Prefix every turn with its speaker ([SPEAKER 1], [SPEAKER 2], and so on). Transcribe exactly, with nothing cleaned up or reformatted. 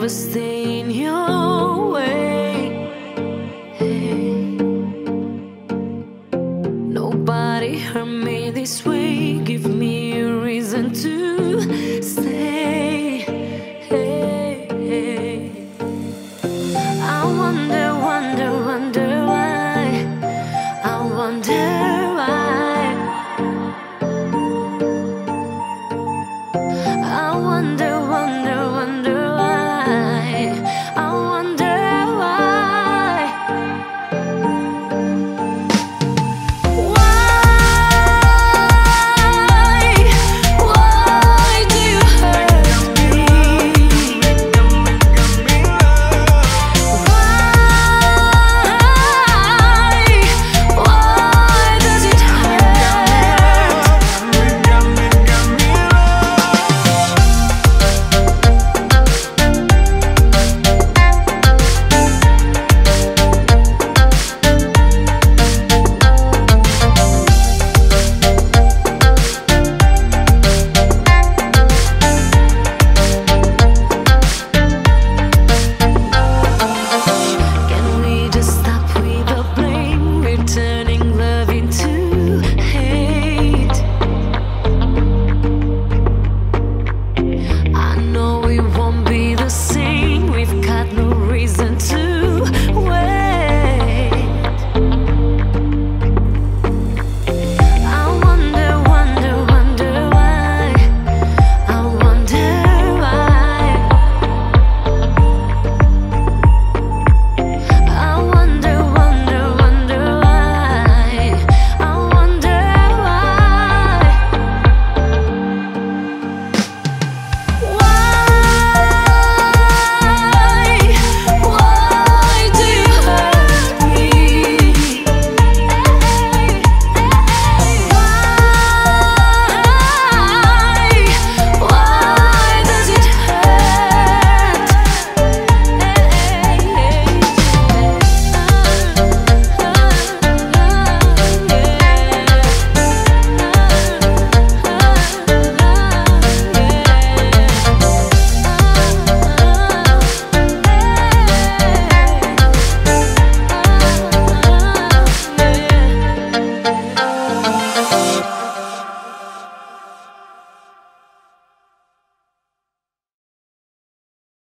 [SPEAKER 1] never stay in your way. Hey. Nobody hurt me this way. Give me a reason to stay. Hey, hey. I wonder, wonder, wonder why. I wonder why. I wonder, wonder, wonder why. I wonder why. Why? Why do you hurt me? Why? Why does it hurt? Can we just stop with the blame? We're turning love into hate. I know we won't be the same. We've got no reason to